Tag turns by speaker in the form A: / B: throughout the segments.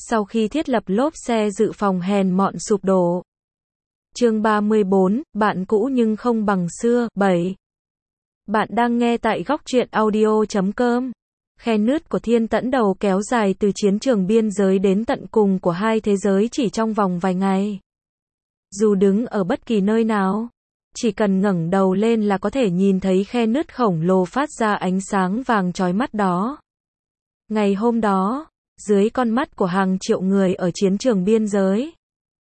A: Sau khi thiết lập lốp xe dự phòng hèn mọn sụp đổ. Chương 34, bạn cũ nhưng không bằng xưa. 7. Bạn đang nghe tại góc truyện audio.com. Khe nứt của thiên tẫn đầu kéo dài từ chiến trường biên giới đến tận cùng của hai thế giới chỉ trong vòng vài ngày. Dù đứng ở bất kỳ nơi nào, chỉ cần ngẩng đầu lên là có thể nhìn thấy khe nứt khổng lồ phát ra ánh sáng vàng chói mắt đó. Ngày hôm đó, dưới con mắt của hàng triệu người ở chiến trường biên giới,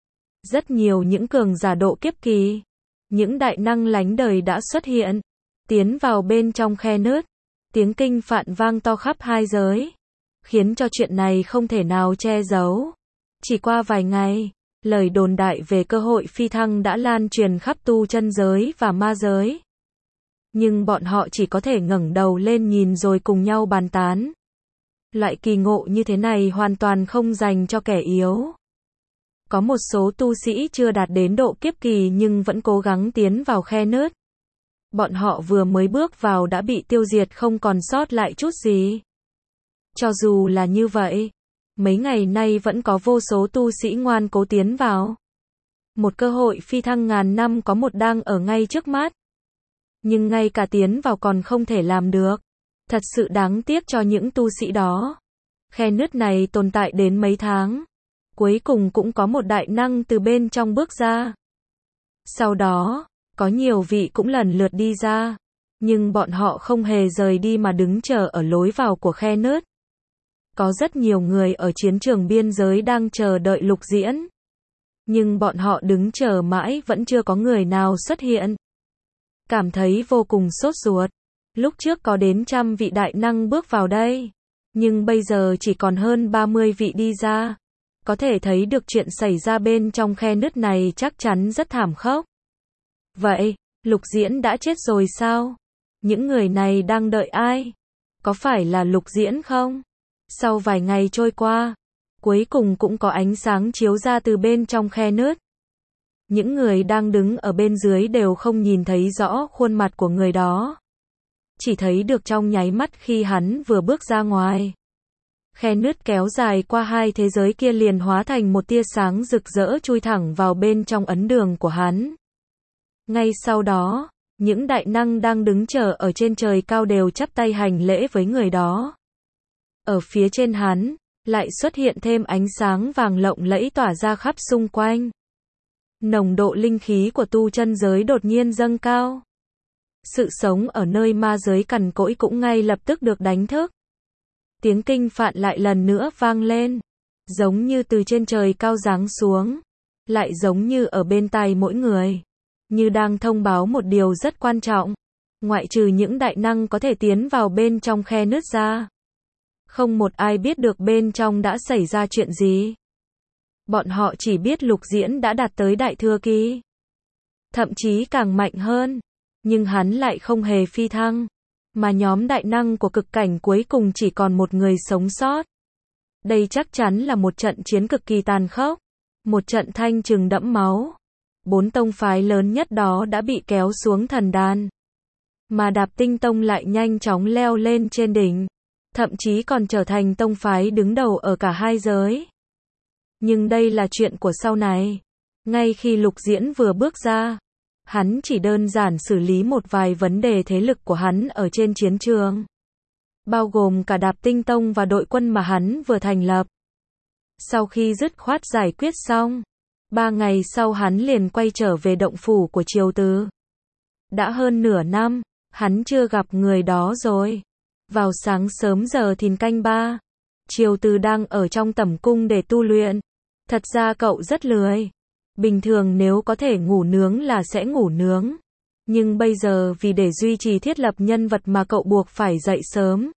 A: rất nhiều những cường giả độ kiếp kỳ, những đại năng lánh đời đã xuất hiện, tiến vào bên trong khe nứt. Tiếng kinh phạn vang to khắp hai giới, khiến cho chuyện này không thể nào che giấu. Chỉ qua vài ngày, lời đồn đại về cơ hội phi thăng đã lan truyền khắp tu chân giới và ma giới. Nhưng bọn họ chỉ có thể ngẩng đầu lên nhìn rồi cùng nhau bàn tán. Loại kỳ ngộ như thế này hoàn toàn không dành cho kẻ yếu. Có một số tu sĩ chưa đạt đến độ kiếp kỳ nhưng vẫn cố gắng tiến vào khe nứt. Bọn họ vừa mới bước vào đã bị tiêu diệt không còn sót lại chút gì. Cho dù là như vậy, mấy ngày nay vẫn có vô số tu sĩ ngoan cố tiến vào. Một cơ hội phi thăng ngàn năm có một đang ở ngay trước mắt. Nhưng ngay cả tiến vào còn không thể làm được. Thật sự đáng tiếc cho những tu sĩ đó. Khe nứt này tồn tại đến mấy tháng. Cuối cùng cũng có một đại năng từ bên trong bước ra. Sau đó, có nhiều vị cũng lần lượt đi ra. Nhưng bọn họ không hề rời đi mà đứng chờ ở lối vào của khe nứt. Có rất nhiều người ở chiến trường biên giới đang chờ đợi Lục Diễn. Nhưng bọn họ đứng chờ mãi vẫn chưa có người nào xuất hiện. Cảm thấy vô cùng sốt ruột. Lúc trước có đến 100 vị đại năng bước vào đây. Nhưng bây giờ chỉ còn hơn 30 vị đi ra. Có thể thấy được chuyện xảy ra bên trong khe nứt này chắc chắn rất thảm khốc. Vậy, Lục Diễn đã chết rồi sao? Những người này đang đợi ai? Có phải là Lục Diễn không? Sau vài ngày trôi qua, cuối cùng cũng có ánh sáng chiếu ra từ bên trong khe nứt. Những người đang đứng ở bên dưới đều không nhìn thấy rõ khuôn mặt của người đó. Chỉ thấy được trong nháy mắt khi hắn vừa bước ra ngoài. Khe nứt kéo dài qua hai thế giới kia liền hóa thành một tia sáng rực rỡ chui thẳng vào bên trong ấn đường của hắn. Ngay sau đó, những đại năng đang đứng chờ ở trên trời cao đều chắp tay hành lễ với người đó. Ở phía trên hắn, lại xuất hiện thêm ánh sáng vàng lộng lẫy tỏa ra khắp xung quanh. Nồng độ linh khí của tu chân giới đột nhiên dâng cao. Sự sống ở nơi ma giới cằn cỗi cũng ngay lập tức được đánh thức. Tiếng kinh phạn lại lần nữa vang lên, giống như từ trên trời cao giáng xuống, lại giống như ở bên tai mỗi người, như đang thông báo một điều rất quan trọng. Ngoại trừ những đại năng có thể tiến vào bên trong khe nứt ra, không một ai biết được bên trong đã xảy ra chuyện gì. Bọn họ chỉ biết Lục Diễn đã đạt tới đại thừa kỳ, thậm chí càng mạnh hơn, nhưng hắn lại không hề phi thăng, mà nhóm đại năng của cực cảnh cuối cùng chỉ còn một người sống sót. Đây chắc chắn là một trận chiến cực kỳ tàn khốc, một trận thanh trừng đẫm máu. 4 tông phái lớn nhất đó đã bị kéo xuống thần đàn, mà Đạp Tinh Tông lại nhanh chóng leo lên trên đỉnh, thậm chí còn trở thành tông phái đứng đầu ở cả hai giới. Nhưng đây là chuyện của sau này. Ngay khi Lục Diễn vừa bước ra, hắn chỉ đơn giản xử lý một vài vấn đề thế lực của hắn ở trên chiến trường, bao gồm cả Đạp Tinh Tông và đội quân mà hắn vừa thành lập. Sau khi dứt khoát giải quyết xong, 3 ngày sau hắn liền quay trở về động phủ của Triều Từ. Đã hơn nửa năm, hắn chưa gặp người đó rồi. Vào sáng sớm giờ thìn canh 3, Triều Từ đang ở trong tẩm cung để tu luyện. Thật ra cậu rất lười. Bình thường nếu có thể ngủ nướng là sẽ ngủ nướng. Nhưng bây giờ vì để duy trì thiết lập nhân vật mà cậu buộc phải dậy sớm.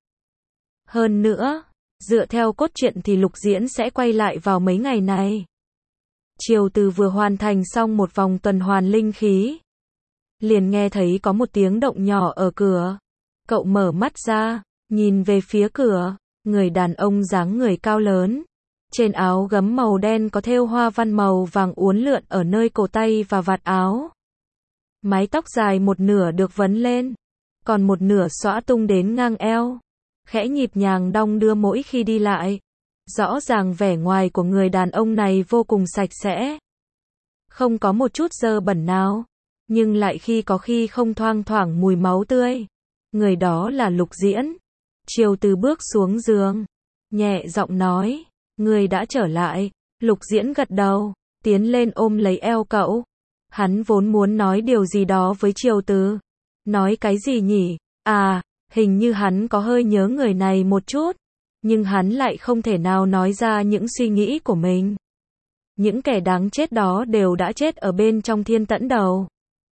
A: Hơn nữa, dựa theo cốt truyện thì Lục Diễn sẽ quay lại vào mấy ngày này. Triều Từ vừa hoàn thành xong một vòng tuần hoàn linh khí, liền nghe thấy có một tiếng động nhỏ ở cửa. Cậu mở mắt ra, nhìn về phía cửa, người đàn ông dáng người cao lớn, trên áo gấm màu đen có thêu hoa văn màu vàng uốn lượn ở nơi cổ tay và vạt áo. Mái tóc dài một nửa được vấn lên, còn một nửa xõa tung đến ngang eo, khẽ nhịp nhàng đong đưa mỗi khi đi lại. Rõ ràng vẻ ngoài của người đàn ông này vô cùng sạch sẽ. Không có một chút dơ bẩn nào. Nhưng lại khi không thoang thoảng mùi máu tươi. Người đó là Lục Diễn. Triều Từ bước xuống giường. Nhẹ giọng nói. Người đã trở lại. Lục Diễn gật đầu. Tiến lên ôm lấy eo cậu. Hắn vốn muốn nói điều gì đó với Triều Từ. Nói cái gì nhỉ? À, hình như hắn có hơi nhớ người này một chút. Nhưng hắn lại không thể nào nói ra những suy nghĩ của mình. Những kẻ đáng chết đó đều đã chết ở bên trong Thiên Tẫn Đầu.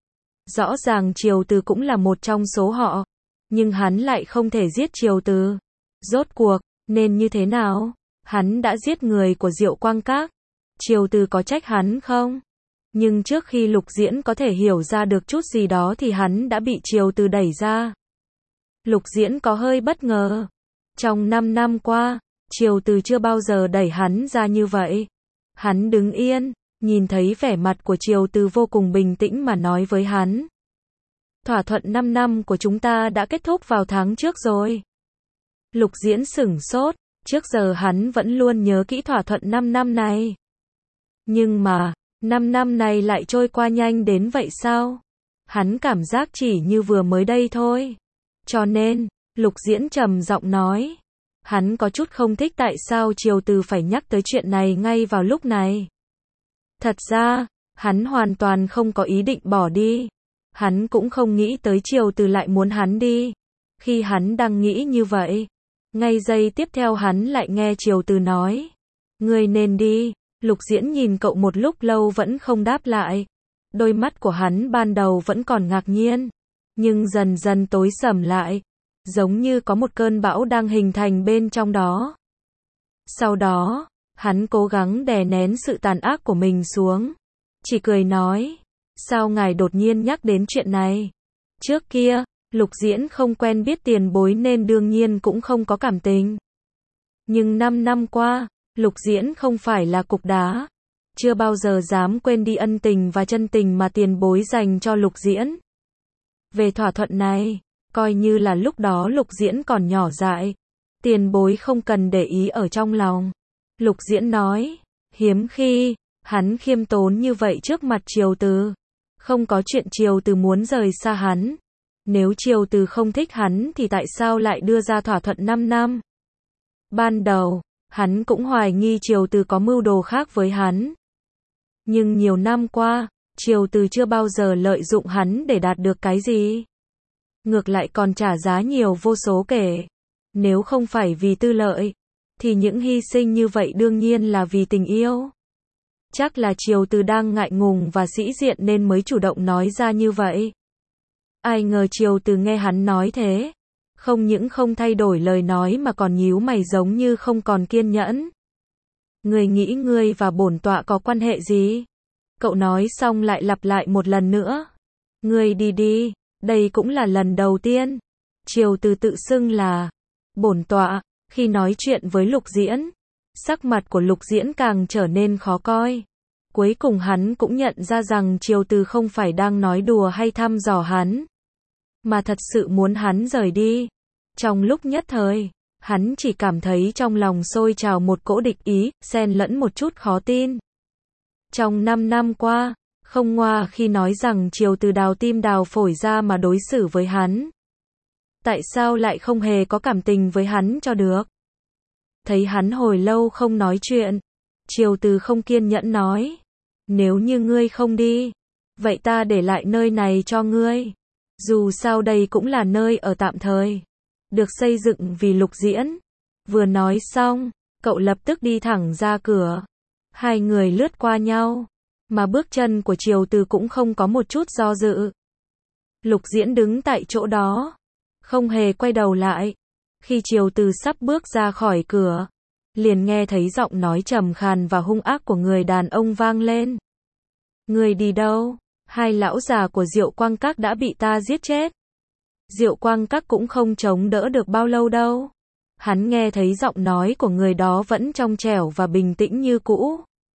A: Rõ ràng Triều Từ cũng là một trong số họ. Nhưng hắn lại không thể giết Triều Từ. Rốt cuộc, nên như thế nào? Hắn đã giết người của Diệu Quang Các. Triều Từ có trách hắn không? Nhưng trước khi Lục Diễn có thể hiểu ra được chút gì đó thì hắn đã bị Triều Từ đẩy ra. Lục Diễn có hơi bất ngờ. Trong 5 năm qua, Triều Từ chưa bao giờ đẩy hắn ra như vậy. Hắn đứng yên, nhìn thấy vẻ mặt của Triều Từ vô cùng bình tĩnh mà nói với hắn. Thỏa thuận 5 năm của chúng ta đã kết thúc vào tháng trước rồi. Lục Diễn sửng sốt, trước giờ hắn vẫn luôn nhớ kỹ thỏa thuận 5 năm này. Nhưng mà, 5 năm này lại trôi qua nhanh đến vậy sao? Hắn cảm giác chỉ như vừa mới đây thôi. Cho nên, Lục Diễn trầm giọng nói. Hắn có chút không thích tại sao Triều Từ phải nhắc tới chuyện này ngay vào lúc này. Thật ra, hắn hoàn toàn không có ý định bỏ đi. Hắn cũng không nghĩ tới Triều Từ lại muốn hắn đi. Khi hắn đang nghĩ như vậy, ngay giây tiếp theo hắn lại nghe Triều Từ nói. Ngươi nên đi. Lục Diễn nhìn cậu một lúc lâu vẫn không đáp lại. Đôi mắt của hắn ban đầu vẫn còn ngạc nhiên. Nhưng dần dần tối sầm lại. Giống như có một cơn bão đang hình thành bên trong đó. Sau đó, hắn cố gắng đè nén sự tàn ác của mình xuống. Chỉ cười nói. Sao ngài đột nhiên nhắc đến chuyện này? Trước kia, Lục Diễn không quen biết tiền bối nên đương nhiên cũng không có cảm tình. Nhưng 5 năm qua, Lục Diễn không phải là cục đá. Chưa bao giờ dám quên đi ân tình và chân tình mà tiền bối dành cho Lục Diễn. Về thỏa thuận này, coi như là lúc đó Lục Diễn còn nhỏ dại. Tiền bối không cần để ý ở trong lòng. Lục Diễn nói, hiếm khi, hắn khiêm tốn như vậy trước mặt Triều Từ. Không có chuyện Triều Từ muốn rời xa hắn. Nếu Triều Từ không thích hắn thì tại sao lại đưa ra thỏa thuận 5 năm? Ban đầu, hắn cũng hoài nghi Triều Từ có mưu đồ khác với hắn. Nhưng nhiều năm qua, Triều Từ chưa bao giờ lợi dụng hắn để đạt được cái gì. Ngược lại còn trả giá nhiều vô số kể. Nếu không phải vì tư lợi, thì những hy sinh như vậy đương nhiên là vì tình yêu. Chắc là Triều Từ đang ngại ngùng và sĩ diện nên mới chủ động nói ra như vậy. Ai ngờ Triều Từ nghe hắn nói thế. Không những không thay đổi lời nói mà còn nhíu mày giống như không còn kiên nhẫn. Ngươi nghĩ ngươi và bổn tọa có quan hệ gì? Cậu nói xong lại lặp lại một lần nữa. Ngươi đi đi, đây cũng là lần đầu tiên. Triều Từ tự xưng là bổn tọa, khi nói chuyện với Lục Diễn. Sắc mặt của Lục Diễn càng trở nên khó coi. Cuối cùng hắn cũng nhận ra rằng Triều Từ không phải đang nói đùa hay thăm dò hắn, mà thật sự muốn hắn rời đi. Trong lúc nhất thời, hắn chỉ cảm thấy trong lòng sôi trào một cỗ địch ý, xen lẫn một chút khó tin. Trong 5 năm qua, không ngoa khi nói rằng Triều Từ đào tim đào phổi ra mà đối xử với hắn. Tại sao lại không hề có cảm tình với hắn cho được? Thấy hắn hồi lâu không nói chuyện, Triều Từ không kiên nhẫn nói. Nếu như ngươi không đi, vậy ta để lại nơi này cho ngươi. Dù sao đây cũng là nơi ở tạm thời, được xây dựng vì Lục Diễn. Vừa nói xong, cậu lập tức đi thẳng ra cửa. Hai người lướt qua nhau, mà bước chân của Triều Từ cũng không có một chút do dự. Lục Diễn đứng tại chỗ đó, không hề quay đầu lại. Khi Triều Từ sắp bước ra khỏi cửa, liền nghe thấy giọng nói trầm khàn và hung ác của người đàn ông vang lên. Người đi đâu? Hai lão già của Diệu Quang Các đã bị ta giết chết. Diệu Quang Các cũng không chống đỡ được bao lâu đâu. Hắn nghe thấy giọng nói của người đó vẫn trong trẻo và bình tĩnh như cũ.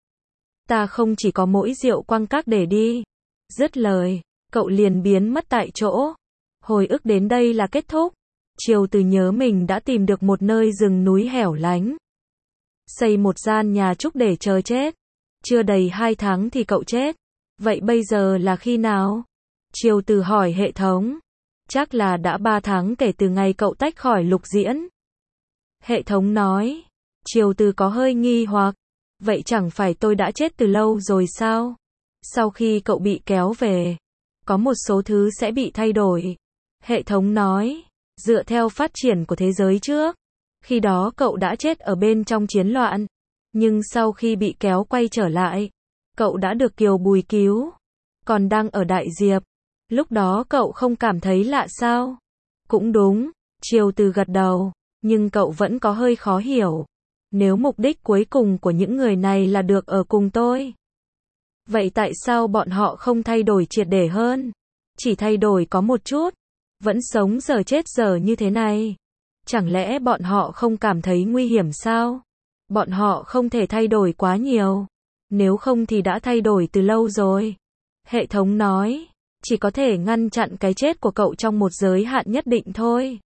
A: Ta không chỉ có mỗi Diệu Quang Các để đi. Dứt lời, cậu liền biến mất tại chỗ. Hồi ức đến đây là kết thúc. Triều Từ nhớ mình đã tìm được một nơi rừng núi hẻo lánh. Xây một gian nhà trúc để chờ chết. Chưa đầy 2 tháng thì cậu chết. Vậy bây giờ là khi nào? Triều Từ hỏi hệ thống. Chắc là đã 3 tháng kể từ ngày cậu tách khỏi Lục Diễn. Hệ thống nói. Triều Từ có hơi nghi hoặc. Vậy chẳng phải tôi đã chết từ lâu rồi sao? Sau khi cậu bị kéo về, có một số thứ sẽ bị thay đổi. Hệ thống nói. Dựa theo phát triển của thế giới trước, khi đó cậu đã chết ở bên trong chiến loạn. Nhưng sau khi bị kéo quay trở lại, cậu đã được Kiều Bùi cứu. Còn đang ở Đại Diệp. Lúc đó cậu không cảm thấy lạ sao? Cũng đúng. Triều Từ gật đầu. Nhưng cậu vẫn có hơi khó hiểu. Nếu mục đích cuối cùng của những người này là được ở cùng tôi, vậy tại sao bọn họ không thay đổi triệt để hơn? Chỉ thay đổi có một chút. Vẫn sống giờ chết giờ như thế này. Chẳng lẽ bọn họ không cảm thấy nguy hiểm sao? Bọn họ không thể thay đổi quá nhiều. Nếu không thì đã thay đổi từ lâu rồi. Hệ thống nói. Chỉ có thể ngăn chặn cái chết của cậu trong một giới hạn nhất định thôi.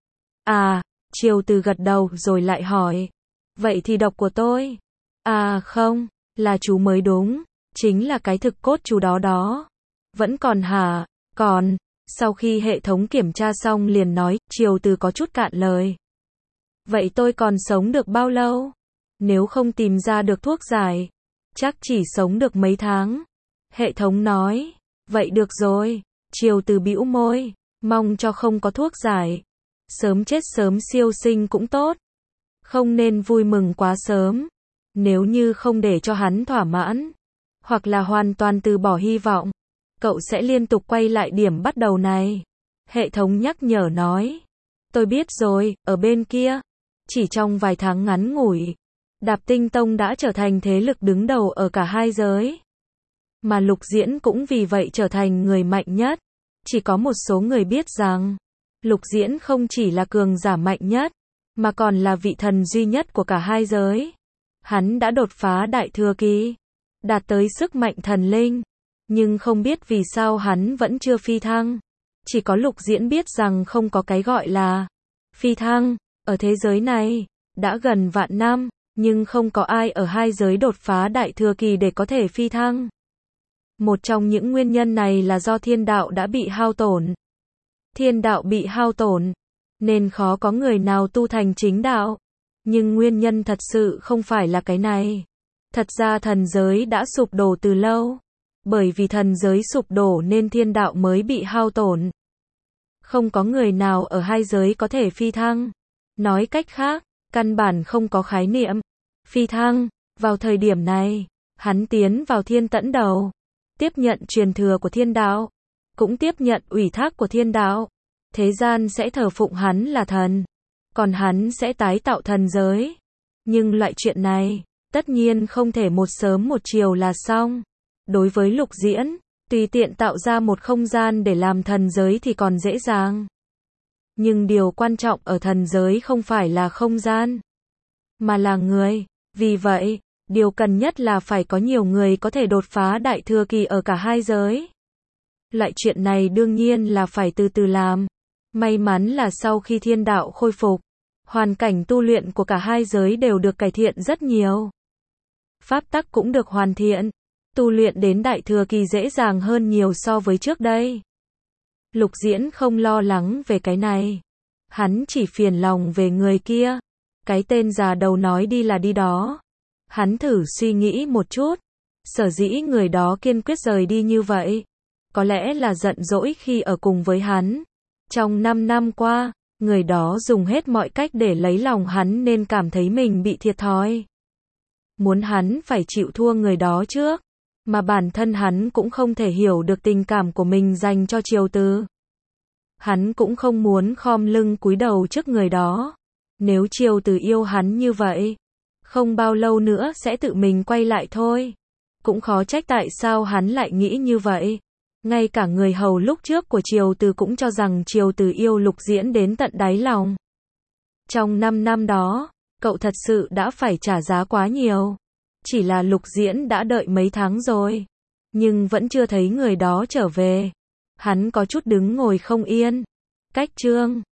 A: À, Triều Từ gật đầu rồi lại hỏi. Vậy thì độc của tôi? À không, là chú mới đúng. Chính là cái thực cốt chú đó đó. Vẫn còn hả? Còn. Sau khi hệ thống kiểm tra xong liền nói, Triều Từ có chút cạn lời. Vậy tôi còn sống được bao lâu? Nếu không tìm ra được thuốc giải, chắc chỉ sống được mấy tháng. Hệ thống nói. Vậy được rồi. Triều Từ bĩu môi. Mong cho không có thuốc giải. Sớm chết sớm siêu sinh cũng tốt. Không nên vui mừng quá sớm. Nếu như không để cho hắn thỏa mãn, hoặc là hoàn toàn từ bỏ hy vọng, cậu sẽ liên tục quay lại điểm bắt đầu này. Hệ thống nhắc nhở nói. Tôi biết rồi, ở bên kia. Chỉ trong vài tháng ngắn ngủi, Đạp Tinh Tông đã trở thành thế lực đứng đầu ở cả hai giới. Mà Lục Diễn cũng vì vậy trở thành người mạnh nhất. Chỉ có một số người biết rằng, Lục Diễn không chỉ là cường giả mạnh nhất, mà còn là vị thần duy nhất của cả hai giới. Hắn đã đột phá Đại Thừa Kỳ, đạt tới sức mạnh thần linh. Nhưng không biết vì sao hắn vẫn chưa phi thăng. Chỉ có Lục Diễn biết rằng không có cái gọi là phi thăng. Ở thế giới này, đã gần vạn năm, nhưng không có ai ở hai giới đột phá Đại Thừa Kỳ để có thể phi thăng. Một trong những nguyên nhân này là do thiên đạo đã bị hao tổn. Thiên đạo bị hao tổn, nên khó có người nào tu thành chính đạo. Nhưng nguyên nhân thật sự không phải là cái này. Thật ra thần giới đã sụp đổ từ lâu. Bởi vì thần giới sụp đổ nên thiên đạo mới bị hao tổn. Không có người nào ở hai giới có thể phi thăng. Nói cách khác, căn bản không có khái niệm phi thăng. Vào thời điểm này, hắn tiến vào thiên tẫn đầu, tiếp nhận truyền thừa của thiên đạo, cũng tiếp nhận ủy thác của thiên đạo. Thế gian sẽ thờ phụng hắn là thần, còn hắn sẽ tái tạo thần giới. Nhưng loại chuyện này, tất nhiên không thể một sớm một chiều là xong. Đối với Lục Diễn, tùy tiện tạo ra một không gian để làm thần giới thì còn dễ dàng. Nhưng điều quan trọng ở thần giới không phải là không gian, mà là người. Vì vậy, điều cần nhất là phải có nhiều người có thể đột phá Đại Thừa Kỳ ở cả hai giới. Loại chuyện này đương nhiên là phải từ từ làm. May mắn là sau khi thiên đạo khôi phục, hoàn cảnh tu luyện của cả hai giới đều được cải thiện rất nhiều. Pháp tắc cũng được hoàn thiện. Tu luyện đến Đại Thừa Kỳ dễ dàng hơn nhiều so với trước đây. Lục Diễn không lo lắng về cái này. Hắn chỉ phiền lòng về người kia. Cái tên già đầu nói đi là đi đó. Hắn thử suy nghĩ một chút. Sở dĩ người đó kiên quyết rời đi như vậy, có lẽ là giận dỗi khi ở cùng với hắn. Trong 5 năm qua, người đó dùng hết mọi cách để lấy lòng hắn nên cảm thấy mình bị thiệt thòi. Muốn hắn phải chịu thua người đó trước. Mà bản thân hắn cũng không thể hiểu được tình cảm của mình dành cho Triều Từ. Hắn cũng không muốn khom lưng cúi đầu trước người đó. Nếu Triều Từ yêu hắn như vậy, không bao lâu nữa sẽ tự mình quay lại thôi. Cũng khó trách tại sao hắn lại nghĩ như vậy. Ngay cả người hầu lúc trước của Triều Từ cũng cho rằng Triều Từ yêu Lục Diễn đến tận đáy lòng. Trong 5 năm đó, cậu thật sự đã phải trả giá quá nhiều. Chỉ là Lục Diễn đã đợi mấy tháng rồi, nhưng vẫn chưa thấy người đó trở về. Hắn có chút đứng ngồi không yên. Cách chương